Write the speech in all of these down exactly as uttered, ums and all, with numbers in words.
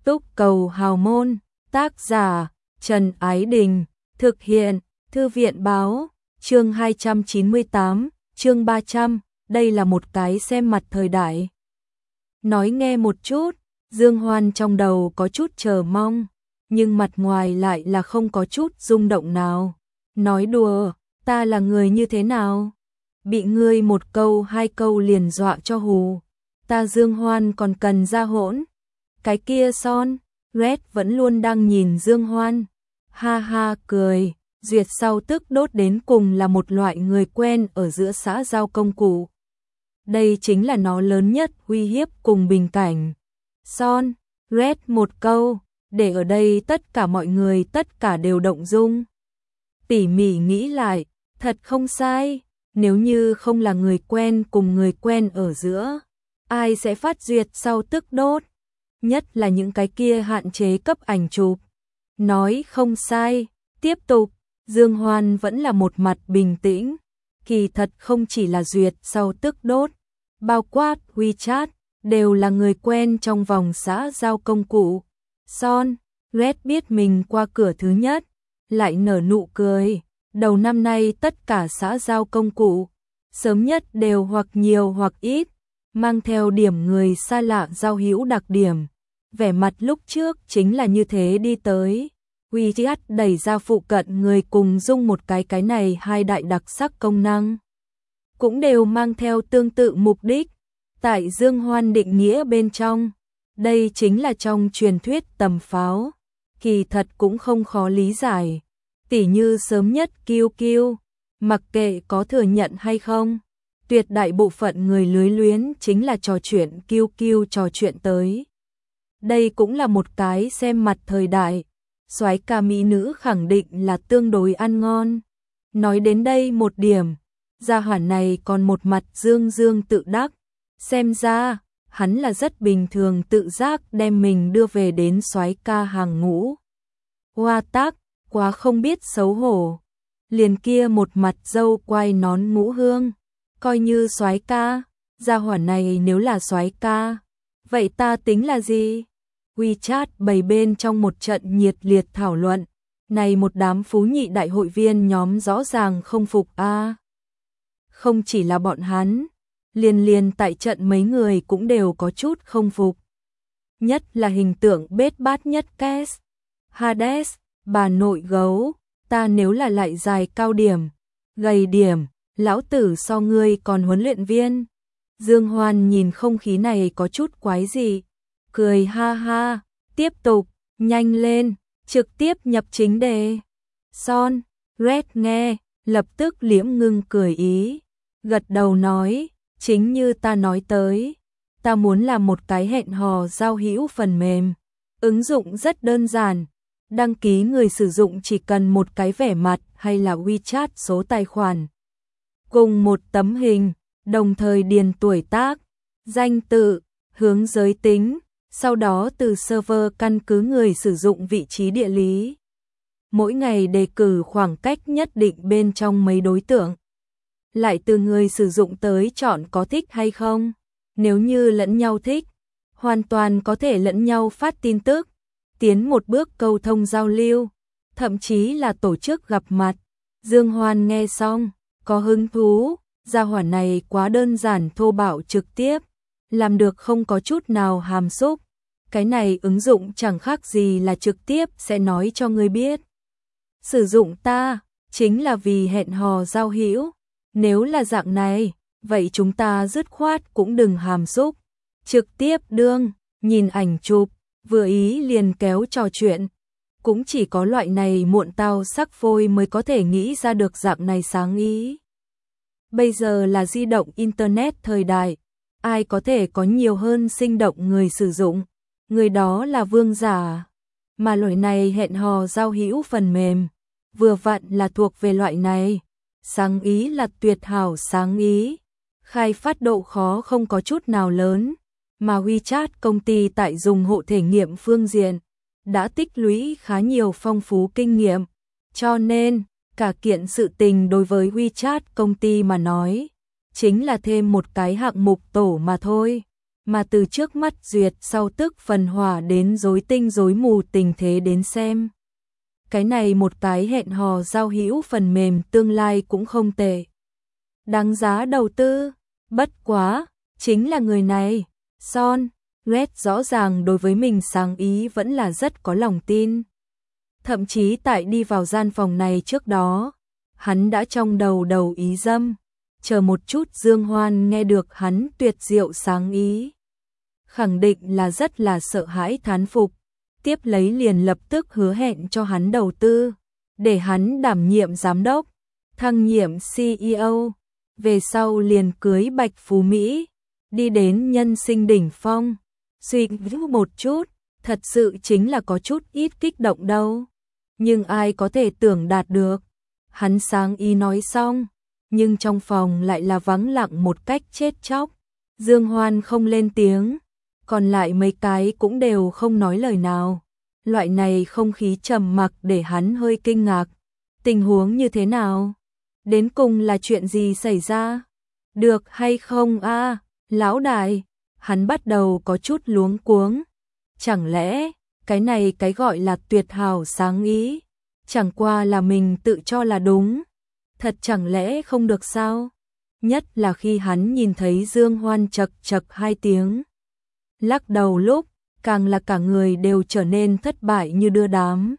Túc Cầu Hào Môn, tác giả Trần Ái Đình, thực hiện Thư viện Báo, chương hai trăm chín mươi tám, chương ba trăm, đây là một cái xem mặt thời đại. Nói nghe một chút, Dương Hoan trong đầu có chút chờ mong, nhưng mặt ngoài lại là không có chút rung động nào. Nói đùa, ta là người như thế nào? Bị ngươi một câu hai câu liền dọa cho hù. Ta Dương Hoan còn cần ra hỗn. Cái kia Son, Red vẫn luôn đang nhìn Dương Hoan. Ha ha cười, duyệt sau tức đốt đến cùng là một loại người quen ở giữa xã giao công cụ. Đây chính là nó lớn nhất uy hiếp cùng bình cảnh. Son, Red một câu, để ở đây tất cả mọi người tất cả đều động dung. Tỉ mỉ nghĩ lại, thật không sai, nếu như không là người quen cùng người quen ở giữa, ai sẽ phát duyệt sau tức đốt, nhất là những cái kia hạn chế cấp ảnh chụp. Nói không sai, tiếp tục, Dương Hoan vẫn là một mặt bình tĩnh, kỳ thật không chỉ là duyệt sau tức đốt, bao quát WeChat, đều là người quen trong vòng xã giao công cụ. Son, Red biết mình qua cửa thứ nhất, lại nở nụ cười, đầu năm nay tất cả xã giao công cụ, sớm nhất đều hoặc nhiều hoặc ít, mang theo điểm người xa lạ giao hữu đặc điểm. Vẻ mặt lúc trước chính là như thế đi tới. WeChat đẩy ra phụ cận người cùng dung một cái cái này hai đại đặc sắc công năng. Cũng đều mang theo tương tự mục đích. Tại Dương Hoan định nghĩa bên trong, đây chính là trong truyền thuyết tầm pháo. Kỳ thật cũng không khó lý giải. Tỉ như sớm nhất Q Q, mặc kệ có thừa nhận hay không, tuyệt đại bộ phận người lưới luyến chính là trò chuyện Q Q trò chuyện tới. Đây cũng là một cái xem mặt thời đại, soái ca mỹ nữ khẳng định là tương đối ăn ngon. Nói đến đây một điểm, gia hỏa này còn một mặt dương dương tự đắc, xem ra hắn là rất bình thường tự giác đem mình đưa về đến soái ca hàng ngũ. Hoa tác, quá không biết xấu hổ, liền kia một mặt dâu quai nón ngũ hương, coi như soái ca, gia hỏa này nếu là soái ca, vậy ta tính là gì? WeChat bày bên trong một trận nhiệt liệt thảo luận, này một đám phú nhị đại hội viên nhóm rõ ràng không phục a. À. Không chỉ là bọn hắn, liền liền tại trận mấy người cũng đều có chút không phục. Nhất là hình tượng bết bát nhất Kes, Hades, bà nội gấu, ta nếu là lại dài cao điểm, gầy điểm, lão tử so ngươi còn huấn luyện viên. Dương Hoan nhìn không khí này có chút quái gì, cười ha ha, tiếp tục, nhanh lên, trực tiếp nhập chính đề. Son, Red nghe, lập tức liễm ngưng cười ý, gật đầu nói, chính như ta nói tới, ta muốn làm một cái hẹn hò giao hữu phần mềm, ứng dụng rất đơn giản, đăng ký người sử dụng chỉ cần một cái vẻ mặt hay là WeChat số tài khoản, cùng một tấm hình, đồng thời điền tuổi tác, danh tự, hướng giới tính, sau đó từ server căn cứ người sử dụng vị trí địa lý. Mỗi ngày đề cử khoảng cách nhất định bên trong mấy đối tượng. Lại từ người sử dụng tới chọn có thích hay không. Nếu như lẫn nhau thích, hoàn toàn có thể lẫn nhau phát tin tức, tiến một bước câu thông giao lưu, thậm chí là tổ chức gặp mặt. Dương Hoan nghe xong, có hứng thú, gia hỏa này quá đơn giản thô bạo trực tiếp, làm được không có chút nào hàm xúc. Cái này ứng dụng chẳng khác gì là trực tiếp sẽ nói cho người biết. Sử dụng ta, chính là vì hẹn hò giao hữu. Nếu là dạng này, vậy chúng ta dứt khoát cũng đừng hàm xúc. Trực tiếp đương, nhìn ảnh chụp, vừa ý liền kéo trò chuyện. Cũng chỉ có loại này muộn tao sắc phôi mới có thể nghĩ ra được dạng này sáng ý. Bây giờ là di động Internet thời đại, ai có thể có nhiều hơn sinh động người sử dụng, người đó là vương giả. Mà loại này hẹn hò giao hữu phần mềm, vừa vặn là thuộc về loại này. Sáng ý là tuyệt hảo sáng ý, khai phát độ khó không có chút nào lớn, mà WeChat công ty tại dùng hộ thể nghiệm phương diện, đã tích lũy khá nhiều phong phú kinh nghiệm, cho nên, cả kiện sự tình đối với WeChat công ty mà nói, chính là thêm một cái hạng mục tổ mà thôi. mà từ trước mắt duyệt sau tức phần hỏa đến rối tinh rối mù tình thế đến xem. Cái này một cái hẹn hò giao hữu phần mềm tương lai cũng không tệ. Đáng giá đầu tư, bất quá, chính là người này, Son, Red rõ ràng đối với mình sáng ý vẫn là rất có lòng tin. Thậm chí tại đi vào gian phòng này trước đó, hắn đã trong đầu đầu ý dâm, chờ một chút Dương Hoan nghe được hắn tuyệt diệu sáng ý. Khẳng định là rất là sợ hãi thán phục, tiếp lấy liền lập tức hứa hẹn cho hắn đầu tư, để hắn đảm nhiệm giám đốc, thăng nhiệm xê e ô, về sau liền cưới Bạch Phú Mỹ, đi đến nhân sinh đỉnh phong. Suy nghĩ một chút, thật sự chính là có chút ít kích động đâu. Nhưng ai có thể tưởng đạt được. Hắn sáng ý nói xong, nhưng trong phòng lại là vắng lặng một cách chết chóc. Dương Hoan không lên tiếng, còn lại mấy cái cũng đều không nói lời nào. Loại này không khí trầm mặc để hắn hơi kinh ngạc. Tình huống như thế nào? Đến cùng là chuyện gì xảy ra? Được hay không a, lão đại? Hắn bắt đầu có chút luống cuống. Chẳng lẽ, cái này cái gọi là tuyệt hảo sáng ý, chẳng qua là mình tự cho là đúng. Thật chẳng lẽ không được sao? Nhất là khi hắn nhìn thấy Dương Hoan chật chật hai tiếng. Lắc đầu lúc, càng là cả người đều trở nên thất bại như đưa đám.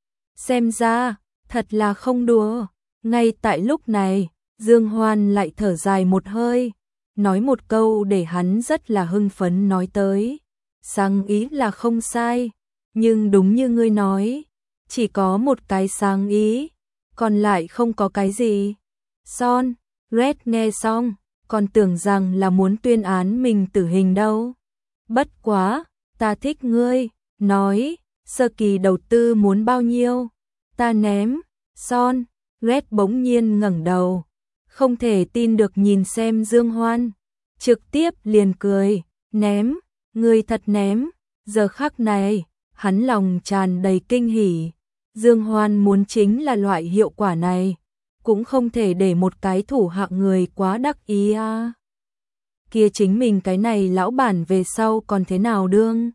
Xem ra, thật là không đùa. Ngay tại lúc này, Dương Hoan lại thở dài một hơi, nói một câu để hắn rất là hưng phấn nói tới. Sáng ý là không sai, nhưng đúng như ngươi nói, chỉ có một cái sáng ý, còn lại không có cái gì. Son, Red nghe xong, còn tưởng rằng là muốn tuyên án mình tử hình đâu. Bất quá, ta thích ngươi, nói, sơ kỳ đầu tư muốn bao nhiêu, ta ném. Son, Red bỗng nhiên ngẩng đầu, không thể tin được nhìn xem Dương Hoan, trực tiếp liền cười, ném, ngươi thật ném. Giờ khắc này, hắn lòng tràn đầy kinh hỉ. Dương Hoan muốn chính là loại hiệu quả này, cũng không thể để một cái thủ hạng người quá đắc ý à. Kia chính mình cái này lão bản về sau còn thế nào đương?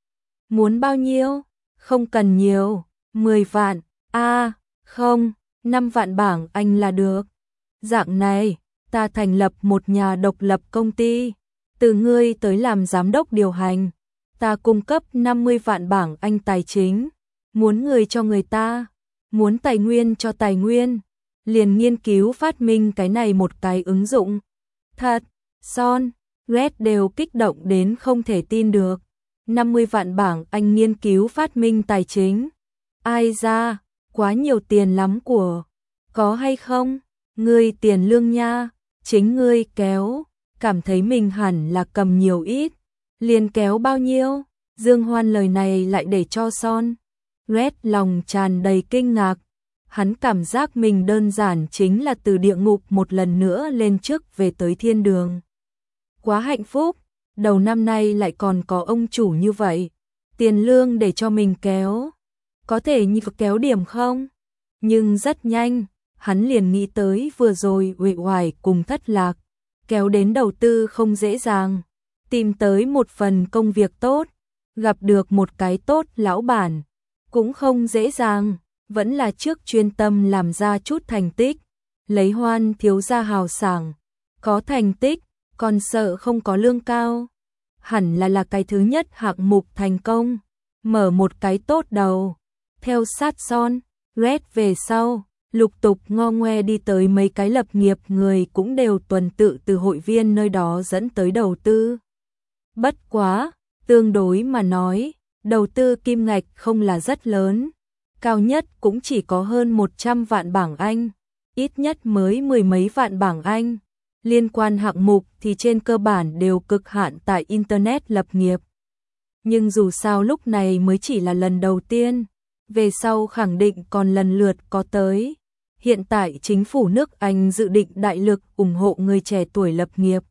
Muốn bao nhiêu? Không cần nhiều, mười vạn, a à, không, năm vạn bảng Anh là được. Dạng này, ta thành lập một nhà độc lập công ty, từ ngươi tới làm giám đốc điều hành, ta cung cấp năm mươi vạn bảng Anh tài chính, muốn người cho người ta, muốn tài nguyên cho tài nguyên, liền nghiên cứu phát minh cái này một cái ứng dụng. Thật, Son, Red đều kích động đến không thể tin được. năm mươi vạn bảng Anh nghiên cứu phát minh tài chính. Ai ra, quá nhiều tiền lắm của. Có hay không? Ngươi tiền lương nha, chính ngươi kéo, cảm thấy mình hẳn là cầm nhiều ít, liền kéo bao nhiêu? Dương Hoan lời này lại để cho Son, Red lòng tràn đầy kinh ngạc. Hắn cảm giác mình đơn giản chính là từ địa ngục một lần nữa lên trước về tới thiên đường. Quá hạnh phúc, đầu năm nay lại còn có ông chủ như vậy, tiền lương để cho mình kéo. Có thể như kéo điểm không? Nhưng rất nhanh, hắn liền nghĩ tới vừa rồi uể oải cùng thất lạc, kéo đến đầu tư không dễ dàng, tìm tới một phần công việc tốt, gặp được một cái tốt lão bản, cũng không dễ dàng, vẫn là trước chuyên tâm làm ra chút thành tích, lấy Hoan thiếu gia hào sảng, có thành tích, còn sợ không có lương cao. Hẳn là là cái thứ nhất hạng mục thành công, mở một cái tốt đầu, theo sát Son, Red về sau. Lục tục ngo ngoe đi tới mấy cái lập nghiệp người cũng đều tuần tự từ hội viên nơi đó dẫn tới đầu tư. Bất quá, tương đối mà nói, đầu tư kim ngạch không là rất lớn, cao nhất cũng chỉ có hơn một trăm vạn bảng Anh, ít nhất mới mười mấy vạn bảng Anh. Liên quan hạng mục thì trên cơ bản đều cực hạn tại Internet lập nghiệp. Nhưng dù sao lúc này mới chỉ là lần đầu tiên, về sau khẳng định còn lần lượt có tới. Hiện tại chính phủ nước Anh dự định đại lực ủng hộ người trẻ tuổi lập nghiệp.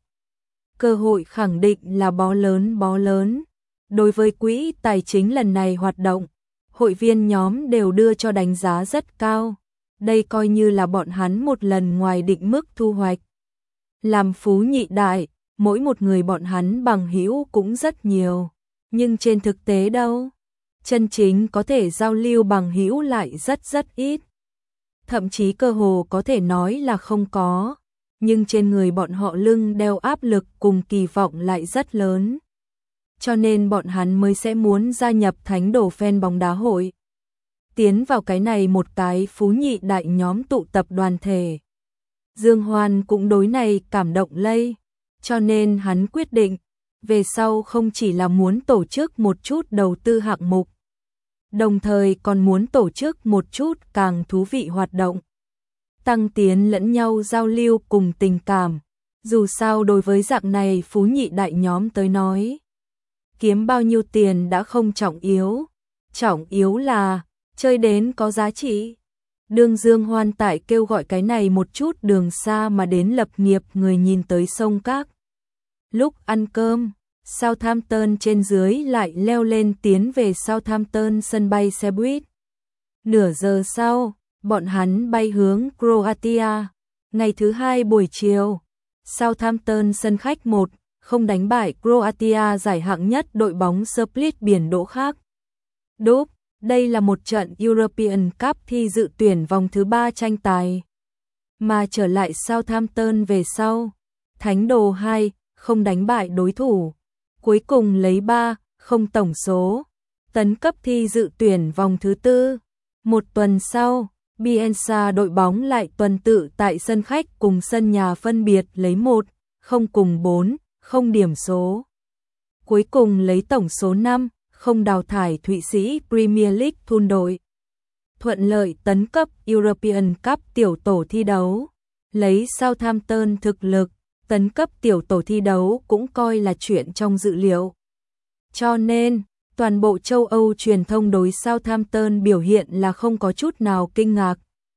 Cơ hội khẳng định là bó lớn bó lớn. Đối với quỹ tài chính lần này hoạt động, hội viên nhóm đều đưa cho đánh giá rất cao. Đây coi như là bọn hắn một lần ngoài định mức thu hoạch. Làm phú nhị đại, mỗi một người bọn hắn bằng hữu cũng rất nhiều, nhưng trên thực tế đâu, chân chính có thể giao lưu bằng hữu lại rất rất ít. Thậm chí cơ hồ có thể nói là không có, nhưng trên người bọn họ lưng đeo áp lực cùng kỳ vọng lại rất lớn. Cho nên bọn hắn mới sẽ muốn gia nhập Thánh Đồ Fan bóng đá hội. Tiến vào cái này một cái phú nhị đại nhóm tụ tập đoàn thể. Dương Hoan cũng đối này cảm động lây, cho nên hắn quyết định, về sau không chỉ là muốn tổ chức một chút đầu tư hạng mục, đồng thời còn muốn tổ chức một chút càng thú vị hoạt động. Tăng tiến lẫn nhau giao lưu cùng tình cảm, dù sao đối với dạng này phú nhị đại nhóm tới nói. Kiếm bao nhiêu tiền đã không trọng yếu, trọng yếu là chơi đến có giá trị. Đương Dương Hoan tại kêu gọi cái này một chút đường xa mà đến lập nghiệp người nhìn tới sông các. Lúc ăn cơm, Southampton trên dưới lại leo lên tiến về Southampton sân bay xe buýt. Nửa giờ sau, bọn hắn bay hướng Croatia. Ngày thứ hai buổi chiều, Southampton sân khách một không đánh bại Croatia giải hạng nhất đội bóng Split biển đỗ khác. Đúp, đây là một trận European Cup thi dự tuyển vòng thứ ba tranh tài. Mà trở lại Southampton về sau, Thánh Đồ hai không đánh bại đối thủ, cuối cùng lấy ba không tổng số, tấn cấp thi dự tuyển vòng thứ tư. Một tuần sau, Bielsa đội bóng lại tuần tự tại sân khách cùng sân nhà phân biệt lấy một không cùng bốn không điểm số. Cuối cùng lấy tổng số năm không đào thải Thụy Sĩ Premier League thun đội. Thuận lợi tấn cấp European Cup tiểu tổ thi đấu. Lấy Southampton thực lực, tấn cấp tiểu tổ thi đấu cũng coi là chuyện trong dự liệu. Cho nên, toàn bộ châu Âu truyền thông đối Southampton biểu hiện là không có chút nào kinh ngạc.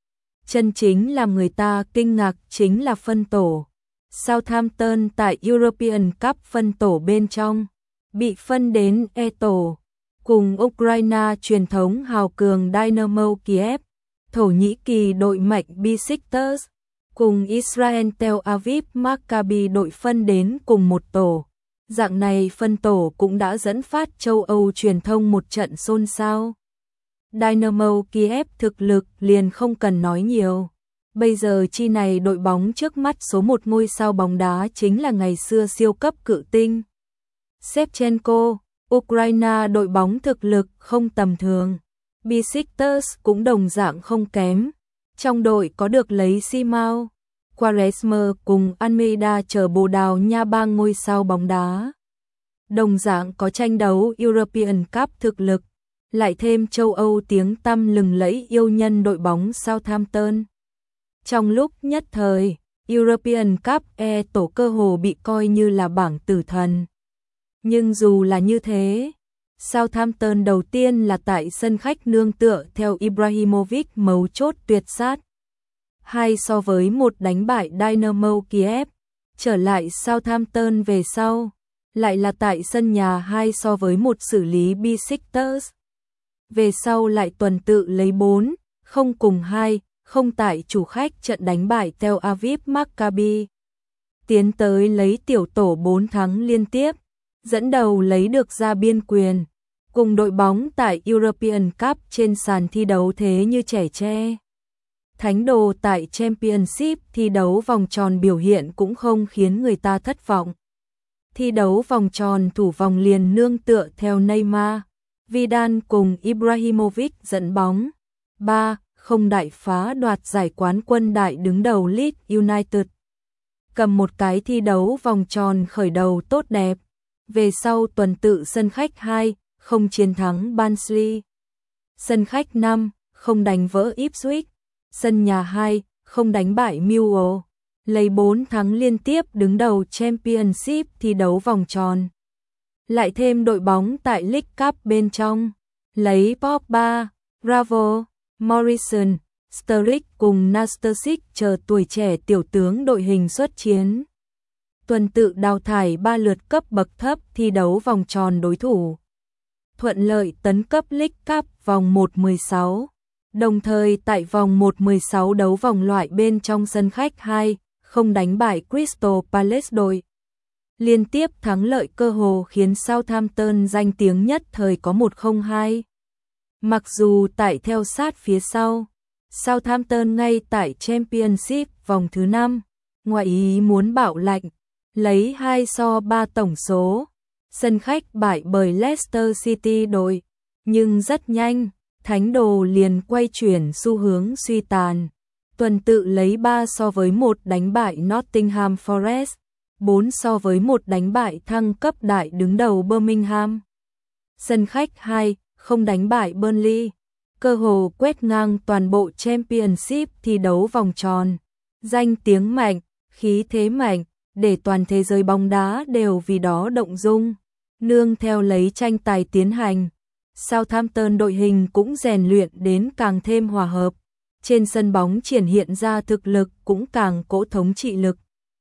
Chân chính làm người ta kinh ngạc chính là phân tổ. Southampton tại European Cup phân tổ bên trong, bị phân đến E tổ, cùng Ukraine truyền thống hào cường Dynamo Kiev, Thổ Nhĩ Kỳ đội mạnh Besiktas, cùng Israel Tel Aviv Maccabi đội phân đến cùng một tổ. Dạng này phân tổ cũng đã dẫn phát châu Âu truyền thông một trận xôn xao. Dynamo Kiev thực lực liền không cần nói nhiều. Bây giờ chi này đội bóng trước mắt số một ngôi sao bóng đá chính là ngày xưa siêu cấp cự tinh Shevchenko. Ukraine đội bóng thực lực không tầm thường. Besiktas cũng đồng dạng không kém. Trong đội có được lấy Simao, Quaresma cùng Almeida chờ Bồ Đào Nha ba ngôi sao bóng đá. Đồng dạng có tranh đấu European Cup thực lực, lại thêm châu Âu tiếng tăm lừng lẫy yêu nhân đội bóng Southampton. Trong lúc nhất thời, European Cup E tổ cơ hồ bị coi như là bảng tử thần. Nhưng dù là như thế, Southampton đầu tiên là tại sân khách nương tựa theo Ibrahimovic mấu chốt tuyệt sát. Hai so với một đánh bại Dynamo Kiev, trở lại Southampton về sau, lại là tại sân nhà hai so với một xử lý Besiktas. Về sau lại tuần tự lấy bốn không cùng hai không tại chủ khách trận đánh bại Tel Aviv Maccabi. Tiến tới lấy tiểu tổ bốn thắng liên tiếp, dẫn đầu lấy được ra biên quyền, cùng đội bóng tại European Cup trên sàn thi đấu thế như trẻ tre. Thánh Đồ tại Championship thi đấu vòng tròn biểu hiện cũng không khiến người ta thất vọng. Thi đấu vòng tròn thủ vòng liền nương tựa theo Neymar, Vidal cùng Ibrahimovic dẫn bóng. ba không đại phá đoạt giải quán quân đại đứng đầu Leeds United. Cầm một cái thi đấu vòng tròn khởi đầu tốt đẹp. Về sau tuần tự sân khách hai không chiến thắng Barnsley. Sân khách năm không đánh vỡ Ipswich. Sân nhà hai không đánh bại Millwall. Lấy bốn thắng liên tiếp đứng đầu Championship thi đấu vòng tròn. Lại thêm đội bóng tại League Cup bên trong. Lấy Pogba, Bravo, Morrison, Sturridge cùng Nastasic chờ tuổi trẻ tiểu tướng đội hình xuất chiến. Tuần tự đào thải ba lượt cấp bậc thấp thi đấu vòng tròn đối thủ. Thuận lợi tấn cấp League Cup vòng một mười sáu. Đồng thời tại vòng một mười sáu đấu vòng loại bên trong sân khách hai không đánh bại Crystal Palace đội. Liên tiếp thắng lợi cơ hồ khiến Southampton danh tiếng nhất thời có một không hai. Mặc dù tại theo sát phía sau, Southampton ngay tại Championship vòng thứ năm, ngoài ý muốn bạo lệnh, lấy hai so ba tổng số, sân khách bại bởi Leicester City đội, nhưng rất nhanh, Thánh đồ liền quay chuyển xu hướng suy tàn, tuần tự lấy ba so với một đánh bại Nottingham Forest, bốn so với một đánh bại thăng cấp đại đứng đầu Birmingham. Sân khách hai không đánh bại Burnley, cơ hồ quét ngang toàn bộ Championship thi đấu vòng tròn. Danh tiếng mạnh, khí thế mạnh, để toàn thế giới bóng đá đều vì đó động dung. Nương theo lấy tranh tài tiến hành, Southampton đội hình cũng rèn luyện đến càng thêm hòa hợp. Trên sân bóng triển hiện ra thực lực cũng càng cỗ thống trị lực,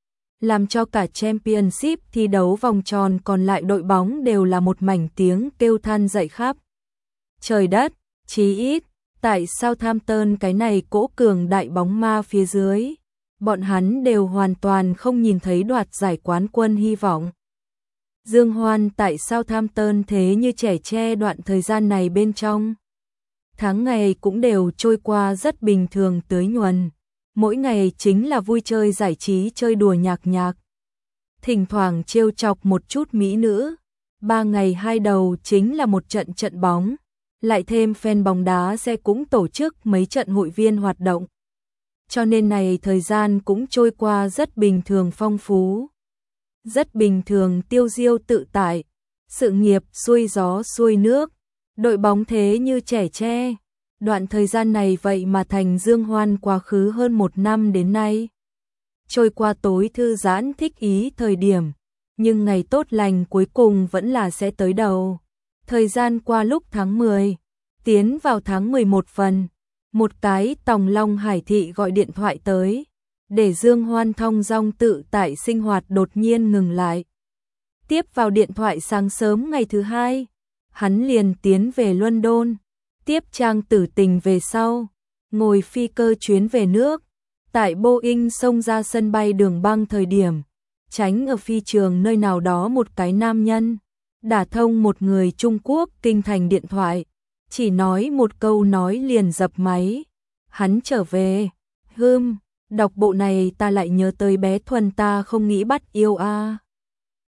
làm cho cả Championship thi đấu vòng tròn còn lại đội bóng đều là một mảnh tiếng kêu than dậy khắp trời đất. Chí ít, tại Southampton cái này cỗ cường đại bóng ma phía dưới, bọn hắn đều hoàn toàn không nhìn thấy đoạt giải quán quân hy vọng. Dương Hoan tại Southampton thế như trẻ tre đoạn thời gian này bên trong. Tháng ngày cũng đều trôi qua rất bình thường tưới nhuần. Mỗi ngày chính là vui chơi giải trí chơi đùa nhạc nhạc. Thỉnh thoảng trêu chọc một chút mỹ nữ. Ba ngày hai đầu chính là một trận trận bóng. Lại thêm fan bóng đá sẽ cũng tổ chức mấy trận hội viên hoạt động. Cho nên này thời gian cũng trôi qua rất bình thường phong phú. Rất bình thường tiêu diêu tự tại. Sự nghiệp xuôi gió xuôi nước. Đội bóng thế như trẻ tre. Đoạn thời gian này vậy mà thành Dương Hoan quá khứ hơn một năm đến nay. Trôi qua tối thư giãn thích ý thời điểm. Nhưng ngày tốt lành cuối cùng vẫn là sẽ tới đầu. Thời gian qua lúc tháng mười. Tiến vào tháng mười một phần. Một cái Tòng Long Hải Thị gọi điện thoại tới. Để Dương Hoan thong dong tự tại sinh hoạt đột nhiên ngừng lại. Tiếp vào điện thoại sáng sớm ngày thứ hai. Hắn liền tiến về London. Tiếp Trang Tử Tình về sau. Ngồi phi cơ chuyến về nước. Tại Boeing xông ra sân bay Đường Băng thời điểm. Tránh ở phi trường nơi nào đó một cái nam nhân. Đả thông một người Trung Quốc kinh thành điện thoại. Chỉ nói một câu nói liền dập máy. Hắn trở về. Hưm, đọc bộ này ta lại nhớ tới bé Thuần ta không nghĩ bắt yêu a.